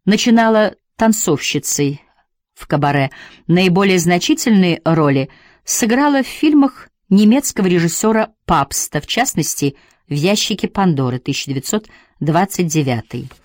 Начинала танцовщицей в кабаре. Наиболее значительные роли сыграла в фильмах немецкого режиссера Папста, в частности, в «Ящике Пандоры» 1929.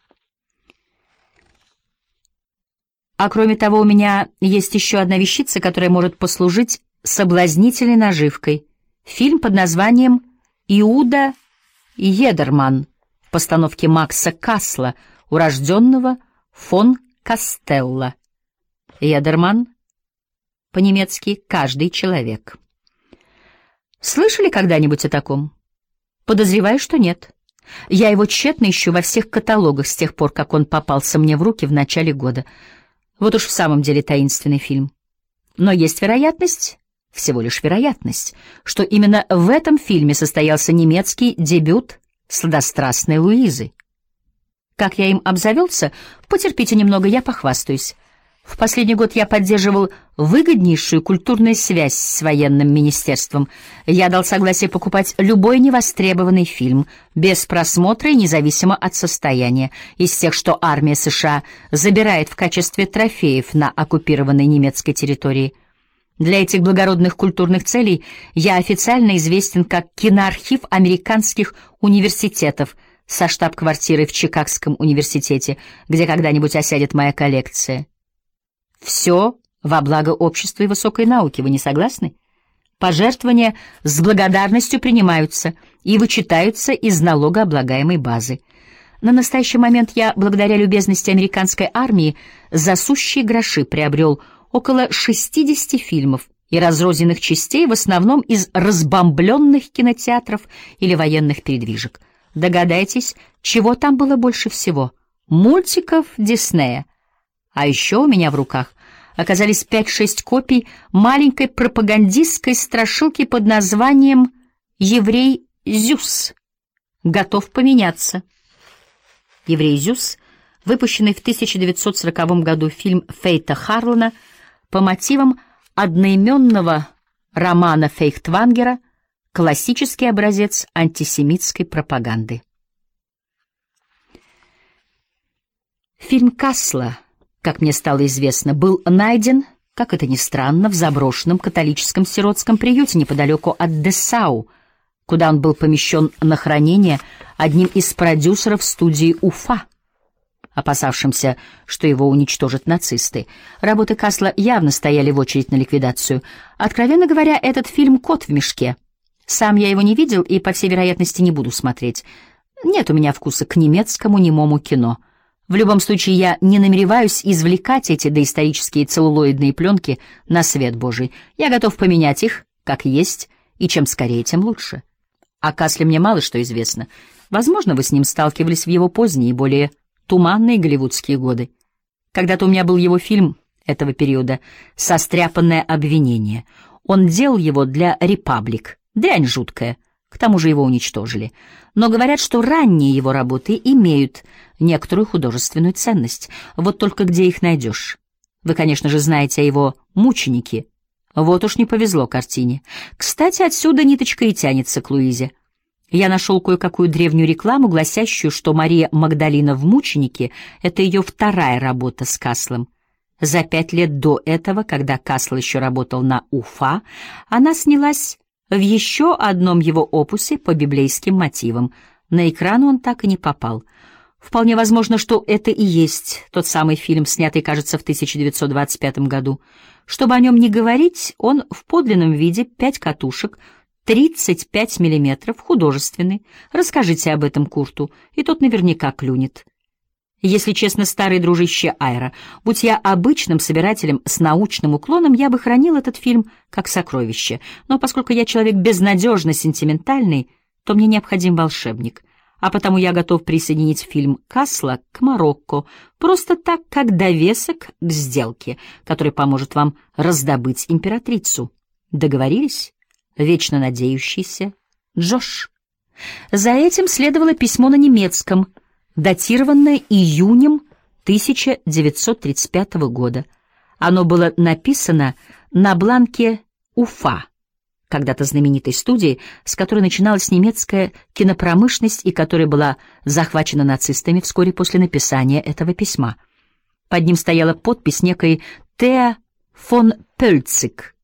А кроме того, у меня есть еще одна вещица, которая может послужить соблазнительной наживкой. Фильм под названием «Иуда Едерман» в постановке Макса Касла, урожденного фон Кастелла. Едерман, по-немецки «каждый человек». Слышали когда-нибудь о таком? Подозреваю, что нет. Я его тщетно ищу во всех каталогах с тех пор, как он попался мне в руки в начале года. Вот уж в самом деле таинственный фильм. Но есть вероятность, всего лишь вероятность, что именно в этом фильме состоялся немецкий дебют сладострастной Луизы. Как я им обзавелся, потерпите немного, я похвастаюсь. В последний год я поддерживал выгоднейшую культурную связь с военным министерством. Я дал согласие покупать любой невостребованный фильм, без просмотра и независимо от состояния, из тех, что армия США забирает в качестве трофеев на оккупированной немецкой территории. Для этих благородных культурных целей я официально известен как киноархив американских университетов со штаб-квартирой в Чикагском университете, где когда-нибудь осядет моя коллекция. Все во благо общества и высокой науки, вы не согласны? Пожертвования с благодарностью принимаются и вычитаются из налогооблагаемой базы. На настоящий момент я, благодаря любезности американской армии, за сущие гроши приобрел около 60 фильмов и разрозненных частей, в основном из разбомбленных кинотеатров или военных передвижек. Догадайтесь, чего там было больше всего? Мультиков Диснея. А еще у меня в руках оказались 5-6 копий маленькой пропагандистской страшилки под названием «Еврей Зюс. Готов поменяться». «Еврей Зюс», выпущенный в 1940 году фильм Фейта Харлана по мотивам одноименного романа Фейхтвангера, классический образец антисемитской пропаганды. Фильм Касла, как мне стало известно, был найден, как это ни странно, в заброшенном католическом сиротском приюте неподалеку от Дessau, куда он был помещен на хранение одним из продюсеров студии Уфа, опасавшимся, что его уничтожат нацисты. Работы Касла явно стояли в очередь на ликвидацию. Откровенно говоря, этот фильм «Кот в мешке». Сам я его не видел и, по всей вероятности, не буду смотреть. Нет у меня вкуса к немецкому немому кино. В любом случае, я не намереваюсь извлекать эти доисторические целлулоидные пленки на свет Божий. Я готов поменять их, как есть, и чем скорее, тем лучше. О Касле мне мало что известно. Возможно, вы с ним сталкивались в его поздние, более туманные голливудские годы. Когда-то у меня был его фильм этого периода «Состряпанное обвинение». Он делал его для «Репаблик». Дрянь жуткая. К тому же его уничтожили. Но говорят, что ранние его работы имеют некоторую художественную ценность. Вот только где их найдешь? Вы, конечно же, знаете о его «Мученике». Вот уж не повезло картине. Кстати, отсюда ниточка и тянется к Луизе. Я нашел кое-какую древнюю рекламу, гласящую, что Мария Магдалина в «Мученике» — это ее вторая работа с Каслом. За 5 лет до этого, когда Касл еще работал на Уфа, она снялась в еще одном его опусе по библейским мотивам. На экран он так и не попал. Вполне возможно, что это и есть тот самый фильм, снятый, кажется, в 1925 году. Чтобы о нем не говорить, он в подлинном виде 5 катушек, 35 миллиметров, художественный. Расскажите об этом Курту, и тот наверняка клюнет. Если честно, старый дружище Айра, будь я обычным собирателем с научным уклоном, я бы хранил этот фильм как сокровище. Но поскольку я человек безнадежно сентиментальный, то мне необходим волшебник. А потому я готов присоединить фильм Касла к Марокко, просто так, как довесок к сделке, который поможет вам раздобыть императрицу. Договорились? Вечно надеющийся Джош. За этим следовало письмо на немецком, датированное июнем 1935 года. Оно было написано на бланке Уфа, когда-то знаменитой студии, с которой начиналась немецкая кинопромышленность и которая была захвачена нацистами вскоре после написания этого письма. Под ним стояла подпись некой Теа фон Пельцик,